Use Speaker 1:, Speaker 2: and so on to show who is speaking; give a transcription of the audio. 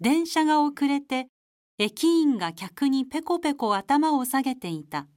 Speaker 1: 電車が遅れて駅員が客にペコペコ頭を下げていた。